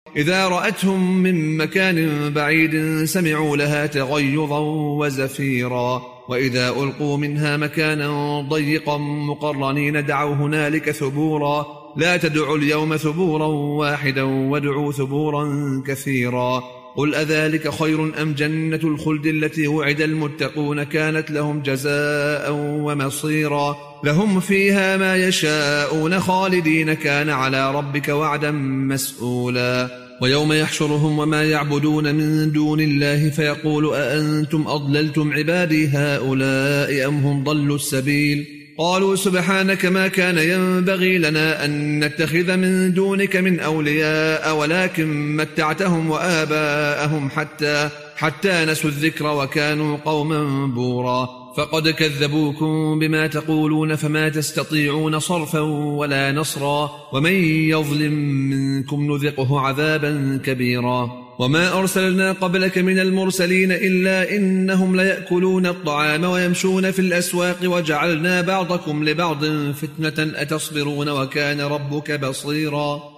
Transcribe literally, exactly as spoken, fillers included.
إذا رأتهم من مكان بعيد سمعوا لها تغيظا وزفيرا وإذا ألقوا منها مكانا ضيقا مقرنين دعوا هنالك ثبورا لا تدعوا اليوم ثبورا واحدا وادعوا ثبورا كثيرا قل أذلك خير أم جنة الخلد التي وعد المتقون كانت لهم جزاء ومصيرا لهم فيها ما يشاءون خالدين كان على ربك وعدا مسئولا ويوم يحشرهم وما يعبدون من دون الله فيقول أأنتم أضللتم عبادي هؤلاء أم هم ضلوا السبيل قالوا سبحانك ما كان ينبغي لنا أن نتخذ من دونك من أولياء ولكن متعتهم وآباءهم حتى, حتى نسوا الذكر وكانوا قوما بورا فقد كذبوكم بما تقولون فما تستطيعون صرفا ولا نصرا ومن يظلم منكم نذقه عذابا كبيرا وما أرسلنا قبلك من المرسلين إلا إنهم ليأكلون الطعام ويمشون في الأسواق وجعلنا بعضكم لبعض فتنة أتصبرون وكان ربك بصيرا